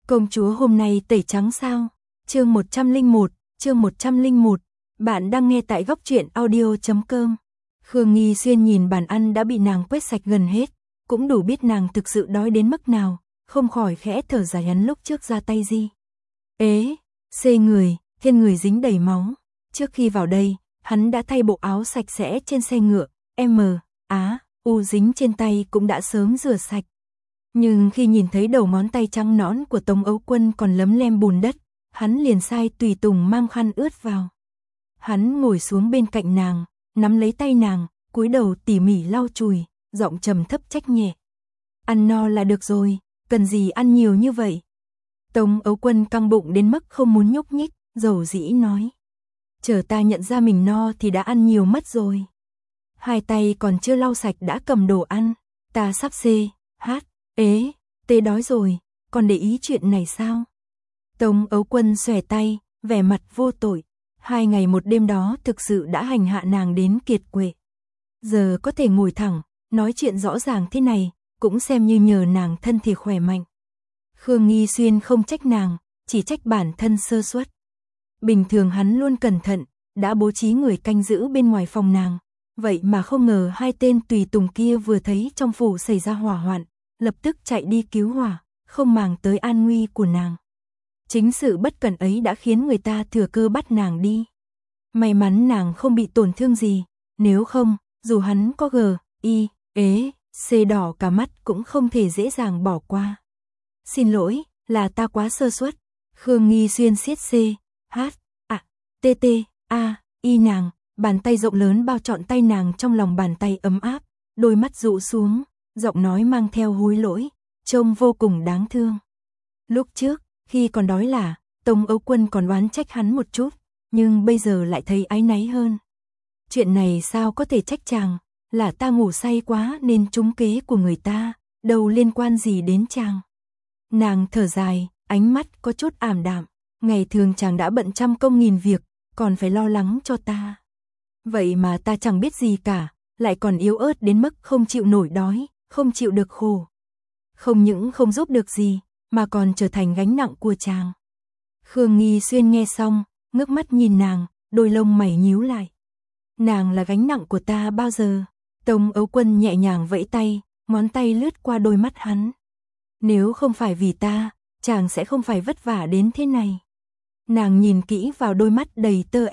Công chúa hôm nay tẩy trắng sao? Chương 101, bạn đang nghe tại góc truyện audio.com. Khương Nghi Xuyên nhìn bàn ăn đã bị nàng quét sạch gần hết, cũng đủ biết nàng thực sự đói đến mức nào, không khỏi khẽ thở dài hắn lúc trước ra tay gì. Xê người, trên người dính đầy máu. Trước khi vào đây, hắn đã thay bộ áo sạch sẽ trên xe ngựa, U dính trên tay cũng đã sớm rửa sạch. Nhưng khi nhìn thấy đầu ngón tay trắng nõn của Tống Ấu Quân còn lấm lem bùn đất, hắn liền sai tùy tùng mang khăn ướt vào. Hắn ngồi xuống bên cạnh nàng, nắm lấy tay nàng, cúi đầu tỉ mỉ lau chùi, giọng trầm thấp trách nhẹ. Ăn no là được rồi, cần gì ăn nhiều như vậy? Tống Ấu Quân căng bụng đến mức không muốn nhúc nhích, dầu dĩ nói. Chờ ta nhận ra mình no thì đã ăn nhiều mất rồi. Hai tay còn chưa lau sạch đã cầm đồ ăn, ta sắp tê đói rồi, còn để ý chuyện này sao? Tống Ấu Quân xòe tay, vẻ mặt vô tội. 2 ngày 1 đêm đó thực sự đã hành hạ nàng đến kiệt quệ. Giờ có thể ngồi thẳng, nói chuyện rõ ràng thế này, cũng xem như nhờ nàng thân thể khỏe mạnh. Khương Nghi Xuyên không trách nàng, chỉ trách bản thân sơ suất. Bình thường hắn luôn cẩn thận, đã bố trí người canh giữ bên ngoài phòng nàng. Vậy mà không ngờ 2 tên tùy tùng kia vừa thấy trong phủ xảy ra hỏa hoạn, lập tức chạy đi cứu hỏa, không màng tới an nguy của nàng. Chính sự bất cẩn ấy đã khiến người ta thừa cơ bắt nàng đi. May mắn nàng không bị tổn thương gì, nếu không, dù hắn có đỏ cả mắt cũng không thể dễ dàng bỏ qua. Xin lỗi, là ta quá sơ suất. Khương Nghi Xuyên siết nàng, bàn tay rộng lớn bao trọn tay nàng trong lòng bàn tay ấm áp, đôi mắt dụ xuống, giọng nói mang theo hối lỗi, trông vô cùng đáng thương. Lúc trước, khi còn đói là, Tống Ấu Quân còn oán trách hắn một chút, nhưng bây giờ lại thấy áy náy hơn. Chuyện này sao có thể trách chàng, là ta ngủ say quá nên trúng kế của người ta, đâu liên quan gì đến chàng. Nàng thở dài, ánh mắt có chút ảm đạm, ngày thường chàng đã bận trăm công nghìn việc, còn phải lo lắng cho ta. Vậy mà ta chẳng biết gì cả, lại còn yếu ớt đến mức không chịu nổi đói, không chịu được khổ. Không những không giúp được gì, mà còn trở thành gánh nặng của chàng. Khương Nghi Xuyên nghe xong, ngước mắt nhìn nàng, đôi lông mày nhíu lại. Nàng là gánh nặng của ta bao giờ? Tống Ấu Quân nhẹ nhàng vẫy tay, ngón tay lướt qua đôi mắt hắn. Nếu không phải vì ta, chàng sẽ không phải vất vả đến thế này. Nàng nhìn kỹ vào đôi mắt đầy tơ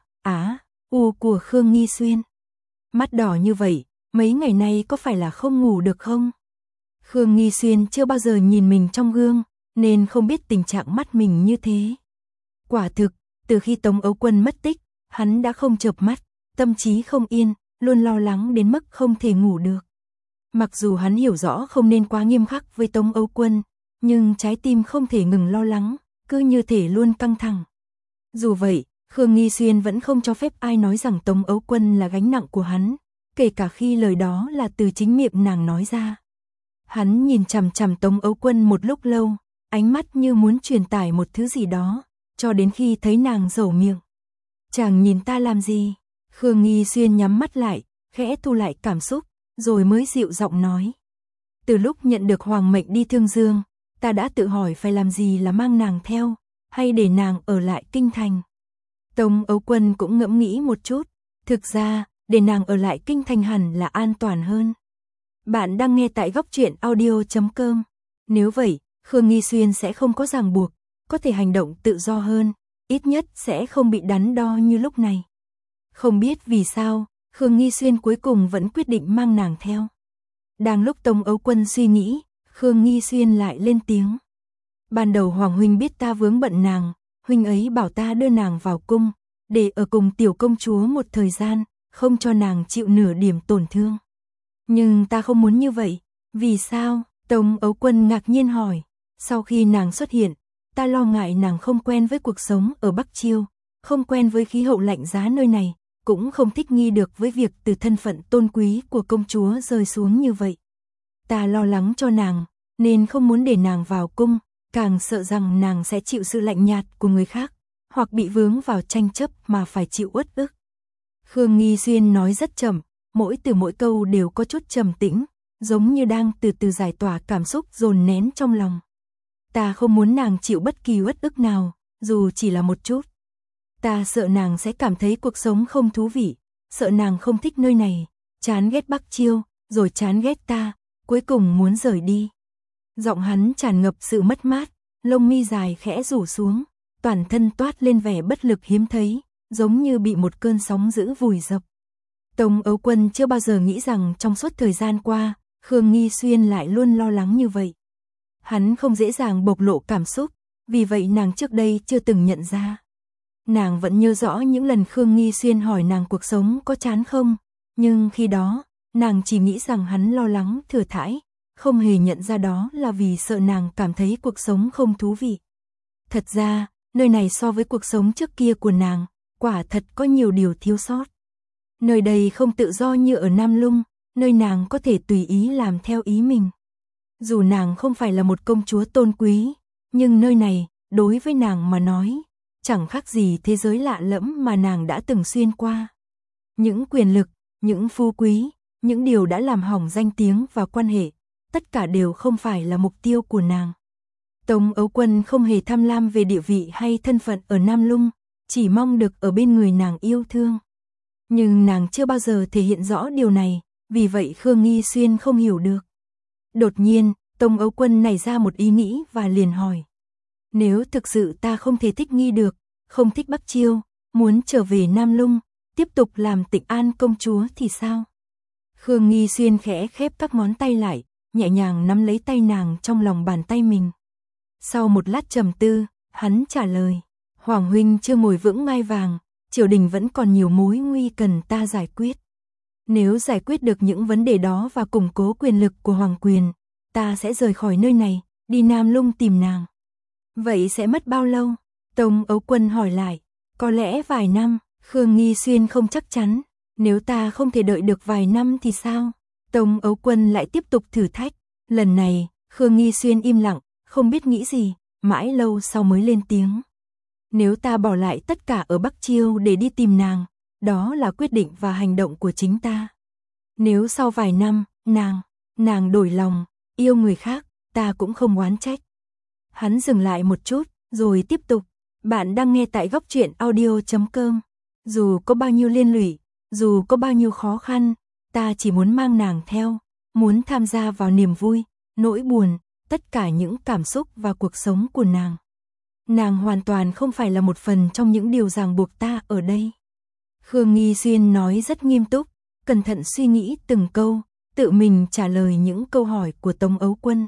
của Khương Nghi Xuyên. Mắt đỏ như vậy, mấy ngày nay có phải là không ngủ được không? Khương Nghi Xuyên chưa bao giờ nhìn mình trong gương, nên không biết tình trạng mắt mình như thế. Quả thực, từ khi Tống Ấu Quân mất tích, hắn đã không chợp mắt, tâm trí không yên, luôn lo lắng đến mức không thể ngủ được. Mặc dù hắn hiểu rõ không nên quá nghiêm khắc với Tống Ấu Quân, nhưng trái tim không thể ngừng lo lắng, cứ như thể luôn căng thẳng. Dù vậy, Khương Nghi Xuyên vẫn không cho phép ai nói rằng Tống Ấu Quân là gánh nặng của hắn, kể cả khi lời đó là từ chính miệng nàng nói ra. Hắn nhìn chằm chằm Tống Ấu Quân một lúc lâu, ánh mắt như muốn truyền tải một thứ gì đó, cho đến khi thấy nàng dẩu miệng. Chàng nhìn ta làm gì? Khương Nghi Xuyên nhắm mắt lại, khẽ thu lại cảm xúc, rồi mới dịu giọng nói. Từ lúc nhận được hoàng mệnh đi Thương Dương, ta đã tự hỏi phải làm gì là mang nàng theo, hay để nàng ở lại kinh thành. Tống Ấu Quân cũng ngẫm nghĩ một chút, thực ra, để nàng ở lại kinh thành hẳn là an toàn hơn. Bạn đang nghe tại góc truyện audio.com. Nếu vậy, Khương Nghi Xuyên sẽ không có ràng buộc, có thể hành động tự do hơn, ít nhất sẽ không bị đắn đo như lúc này. Không biết vì sao, Khương Nghi Xuyên cuối cùng vẫn quyết định mang nàng theo. Đang lúc Tống Ấu Quân suy nghĩ, Khương Nghi Xuyên lại lên tiếng. Ban đầu Hoàng huynh biết ta vướng bận nàng, huynh ấy bảo ta đưa nàng vào cung, để ở cùng tiểu công chúa một thời gian, không cho nàng chịu nửa điểm tổn thương. Nhưng ta không muốn như vậy. Vì sao? Tống Ấu Quân ngạc nhiên hỏi. Sau khi nàng xuất hiện, ta lo ngại nàng không quen với cuộc sống ở Bắc Chiêu, không quen với khí hậu lạnh giá nơi này, cũng không thích nghi được với việc từ thân phận tôn quý của công chúa rơi xuống như vậy. Ta lo lắng cho nàng, nên không muốn để nàng vào cung, càng sợ rằng nàng sẽ chịu sự lạnh nhạt của người khác, hoặc bị vướng vào tranh chấp mà phải chịu uất ức. Khương Nghi Xuyên nói rất chậm, mỗi từ mỗi câu đều có chút trầm tĩnh, giống như đang từ từ giải tỏa cảm xúc dồn nén trong lòng. Ta không muốn nàng chịu bất kỳ uất ức nào, dù chỉ là một chút. Ta sợ nàng sẽ cảm thấy cuộc sống không thú vị, sợ nàng không thích nơi này, chán ghét Bắc Chiêu, rồi chán ghét ta, cuối cùng muốn rời đi. Giọng hắn tràn ngập sự mất mát, lông mi dài khẽ rủ xuống, toàn thân toát lên vẻ bất lực hiếm thấy, giống như bị một cơn sóng dữ vùi dập. Tống Âu Quân chưa bao giờ nghĩ rằng trong suốt thời gian qua, Khương Nghi Xuyên lại luôn lo lắng như vậy. Hắn không dễ dàng bộc lộ cảm xúc, vì vậy nàng trước đây chưa từng nhận ra. Nàng vẫn nhớ rõ những lần Khương Nghi Xuyên hỏi nàng cuộc sống có chán không, nhưng khi đó, nàng chỉ nghĩ rằng hắn lo lắng thừa thãi, không hề nhận ra đó là vì sợ nàng cảm thấy cuộc sống không thú vị. Thật ra, nơi này so với cuộc sống trước kia của nàng, quả thật có nhiều điều thiếu sót. Nơi đây không tự do như ở Nam Lung, nơi nàng có thể tùy ý làm theo ý mình. Dù nàng không phải là một công chúa tôn quý, nhưng nơi này, đối với nàng mà nói, chẳng khác gì thế giới lạ lẫm mà nàng đã từng xuyên qua. Những quyền lực, những phú quý, những điều đã làm hỏng danh tiếng và quan hệ, tất cả đều không phải là mục tiêu của nàng. Tống Âu Quân không hề tham lam về địa vị hay thân phận ở Nam Lung, chỉ mong được ở bên người nàng yêu thương. Nhưng nàng chưa bao giờ thể hiện rõ điều này, vì vậy Khương Nghi Xuyên không hiểu được. Đột nhiên, Tống Âu Quân nảy ra một ý nghĩ và liền hỏi. Nếu thực sự ta không thể thích nghi được, không thích Bắc Chiêu, muốn trở về Nam Lung, tiếp tục làm Tịnh An công chúa thì sao? Khương Nghi Xuyên khẽ khép các ngón tay lại, nhẹ nhàng nắm lấy tay nàng trong lòng bàn tay mình. Sau một lát trầm tư, hắn trả lời. Hoàng huynh chưa ngồi vững ngai vàng, triều đình vẫn còn nhiều mối nguy cần ta giải quyết. Nếu giải quyết được những vấn đề đó và củng cố quyền lực của hoàng quyền, ta sẽ rời khỏi nơi này, đi Nam Lung tìm nàng. Vậy sẽ mất bao lâu? Tống Âu Quân hỏi lại. Có lẽ vài năm. Khương Nghi Xuyên không chắc chắn. Nếu ta không thể đợi được vài năm thì sao? Tống Âu Quân lại tiếp tục thử thách. Lần này, Khương Nghi Xuyên im lặng, không biết nghĩ gì, mãi lâu sau mới lên tiếng. Nếu ta bỏ lại tất cả ở Bắc Chiêu để đi tìm nàng, đó là quyết định và hành động của chính ta. Nếu sau vài năm, nàng đổi lòng, yêu người khác, ta cũng không oán trách. Hắn dừng lại một chút, rồi tiếp tục. Bạn đang nghe tại Góc Truyện Audio.com. Dù có bao nhiêu liên lụy, dù có bao nhiêu khó khăn, ta chỉ muốn mang nàng theo, muốn tham gia vào niềm vui, nỗi buồn, tất cả những cảm xúc và cuộc sống của nàng. Nàng hoàn toàn không phải là một phần trong những điều ràng buộc ta ở đây. Khương Nghi Xuyên nói rất nghiêm túc, cẩn thận suy nghĩ từng câu, tự mình trả lời những câu hỏi của Tống Âu Quân.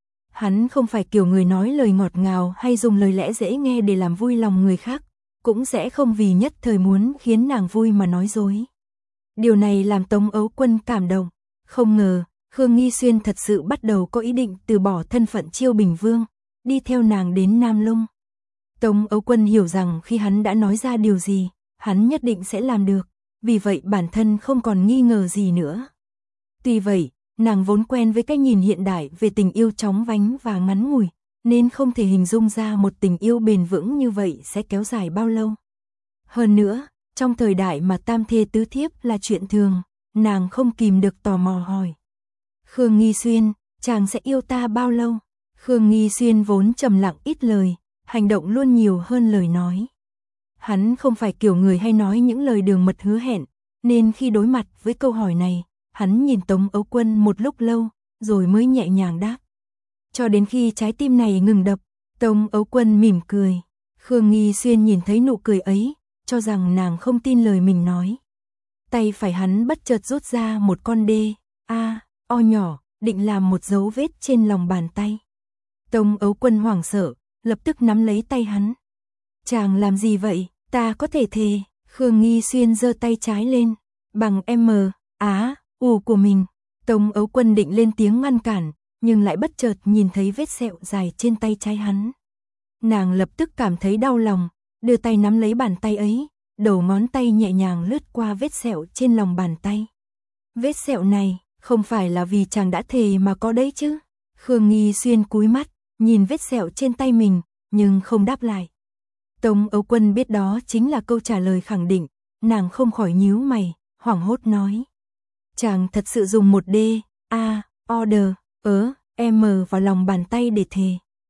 Hắn không phải kiểu người nói lời ngọt ngào hay dùng lời lẽ dễ nghe để làm vui lòng người khác, cũng sẽ không vì nhất thời muốn khiến nàng vui mà nói dối. Điều này làm Tống Âu Quân cảm động, không ngờ Khương Nghi Xuyên thật sự bắt đầu có ý định từ bỏ thân phận Chiêu Bình Vương, đi theo nàng đến Nam Lung. Tống Âu Quân hiểu rằng khi hắn đã nói ra điều gì, hắn nhất định sẽ làm được, vì vậy bản thân không còn nghi ngờ gì nữa. Tuy vậy, nàng vốn quen với cái nhìn hiện đại về tình yêu chóng vánh và ngắn ngủi, nên không thể hình dung ra một tình yêu bền vững như vậy sẽ kéo dài bao lâu. Hơn nữa, trong thời đại mà tam thê tứ thiếp là chuyện thường, nàng không kìm được tò mò hỏi. Khương Nghi Xuyên, chàng sẽ yêu ta bao lâu? Khương Nghi Xuyên vốn trầm lặng ít lời, hành động luôn nhiều hơn lời nói. Hắn không phải kiểu người hay nói những lời đường mật hứa hẹn, nên khi đối mặt với câu hỏi này, hắn nhìn Tống Âu Quân một lúc lâu, rồi mới nhẹ nhàng đáp. Cho đến khi trái tim này ngừng đập, Tống Âu Quân mỉm cười. Khương Nghi Xuyên nhìn thấy nụ cười ấy, cho rằng nàng không tin lời mình nói. Tay phải hắn bất chợt rút ra một con O nhỏ, định làm một dấu vết trên lòng bàn tay. Tống Âu Quân hoảng sợ, lập tức nắm lấy tay hắn. Chàng làm gì vậy? Ta có thể thề. Khương Nghi Xuyên giơ tay trái lên, bằng U của mình. Tống Âu Quân định lên tiếng ngăn cản, nhưng lại bất chợt nhìn thấy vết sẹo dài trên tay trái hắn. Nàng lập tức cảm thấy đau lòng, đưa tay nắm lấy bàn tay ấy, đầu ngón tay nhẹ nhàng lướt qua vết sẹo trên lòng bàn tay. Vết sẹo này, không phải là vì chàng đã thề mà có đấy chứ? Khương Nghi Xuyên cúi mắt, nhìn vết sẹo trên tay mình, nhưng không đáp lại. Tống Âu Quân biết đó chính là câu trả lời khẳng định, nàng không khỏi nhíu mày, hoảng hốt nói. Chàng thật sự dùng một M vào lòng bàn tay để thề.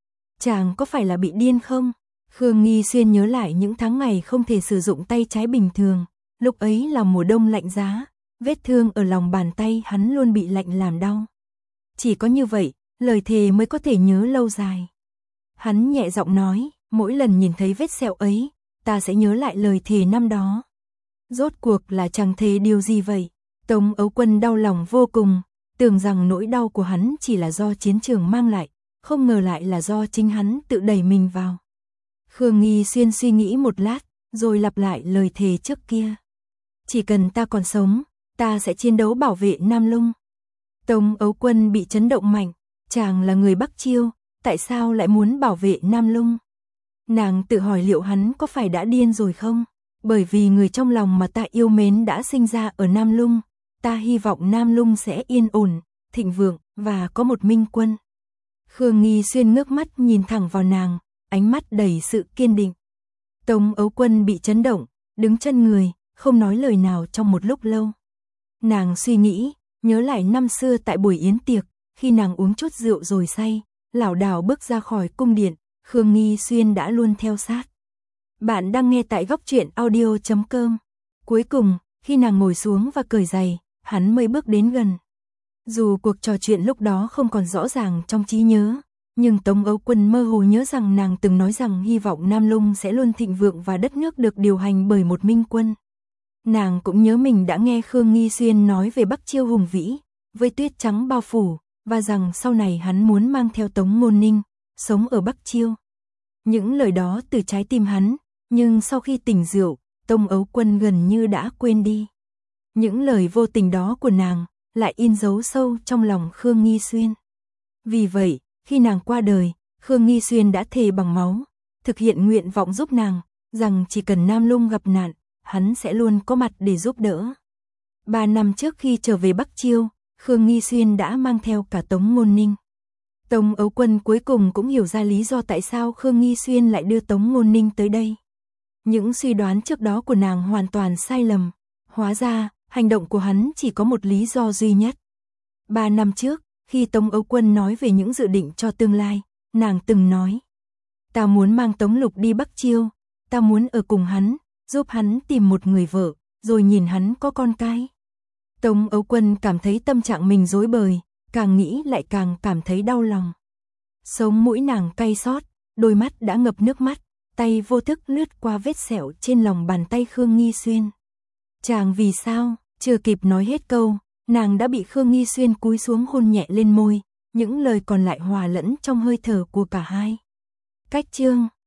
chàng có phải là bị điên không? Khương Nghi Xuyên nhớ lại những tháng ngày không thể sử dụng tay trái bình thường, lúc ấy là mùa đông lạnh giá, vết thương ở lòng bàn tay hắn luôn bị lạnh làm đau. Chỉ có như vậy, lời thề mới có thể nhớ lâu dài. Hắn nhẹ giọng nói, mỗi lần nhìn thấy vết sẹo ấy, ta sẽ nhớ lại lời thề năm đó. Rốt cuộc là chàng thề điều gì vậy? Tống Ấu Quân đau lòng vô cùng, tưởng rằng nỗi đau của hắn chỉ là do chiến trường mang lại, không ngờ lại là do chính hắn tự đẩy mình vào. Khương Nghi Xuyên suy nghĩ một lát, rồi lặp lại lời thề trước kia. Chỉ cần ta còn sống, ta sẽ chiến đấu bảo vệ Nam Lung. Tống Ấu Quân bị chấn động mạnh, chàng là người Bắc Chiêu, tại sao lại muốn bảo vệ Nam Lung? Nàng tự hỏi liệu hắn có phải đã điên rồi không? Bởi vì người trong lòng mà ta yêu mến đã sinh ra ở Nam Lung, ta hy vọng Nam Lung sẽ yên ổn, thịnh vượng và có một minh quân. Khương Nghi Xuyên ngước mắt nhìn thẳng vào nàng, ánh mắt đầy sự kiên định. Tống Ấu Quân bị chấn động, đứng chân người, không nói lời nào trong một lúc lâu. Nàng suy nghĩ, nhớ lại năm xưa tại buổi yến tiệc, khi nàng uống chút rượu rồi say, lảo đảo bước ra khỏi cung điện, Khương Nghi Xuyên đã luôn theo sát. Bạn đang nghe tại Góc Truyện Audio.com. Cuối cùng, khi nàng ngồi xuống và cởi giày, hắn mới bước đến gần. Dù cuộc trò chuyện lúc đó không còn rõ ràng trong trí nhớ, nhưng Tống Ấu Quân mơ hồ nhớ rằng nàng từng nói rằng hy vọng Nam Lung sẽ luôn thịnh vượng và đất nước được điều hành bởi một minh quân. Nàng cũng nhớ mình đã nghe Khương Nghi Xuyên nói về Bắc Chiêu hùng vĩ, với tuyết trắng bao phủ, và rằng sau này hắn muốn mang theo Tống Ngôn Ninh, sống ở Bắc Chiêu. Những lời đó từ trái tim hắn, nhưng sau khi tỉnh rượu, Tống Ấu Quân gần như đã quên đi. Những lời vô tình đó của nàng lại in dấu sâu trong lòng Khương Nghi Xuyên. Vì vậy, khi nàng qua đời, Khương Nghi Xuyên đã thề bằng máu, thực hiện nguyện vọng giúp nàng, rằng chỉ cần Nam Lung gặp nạn, hắn sẽ luôn có mặt để giúp đỡ. 3 năm trước khi trở về Bắc Chiêu, Khương Nghi Xuyên đã mang theo cả Tống Ngôn Ninh. Tống Ấu Quân cuối cùng cũng hiểu ra lý do tại sao Khương Nghi Xuyên lại đưa Tống Ngôn Ninh tới đây. Những suy đoán trước đó của nàng hoàn toàn sai lầm. Hóa ra, hành động của hắn chỉ có một lý do duy nhất. 3 năm trước, khi Tống Ấu Quân nói về những dự định cho tương lai, nàng từng nói: ta muốn mang Tống Lục đi Bắc Chiêu, ta muốn ở cùng hắn, giúp hắn tìm một người vợ, rồi nhìn hắn có con cái. Tống Ấu Quân cảm thấy tâm trạng mình rối bời, càng nghĩ lại càng cảm thấy đau lòng. Sống mũi nàng cay xót, đôi mắt đã ngập nước mắt, tay vô thức lướt qua vết sẹo trên lòng bàn tay Khương Nghi Xuyên. Chàng vì sao? Chưa kịp nói hết câu, nàng đã bị Khương Nghi Xuyên cúi xuống hôn nhẹ lên môi, những lời còn lại hòa lẫn trong hơi thở của cả hai. Cách chương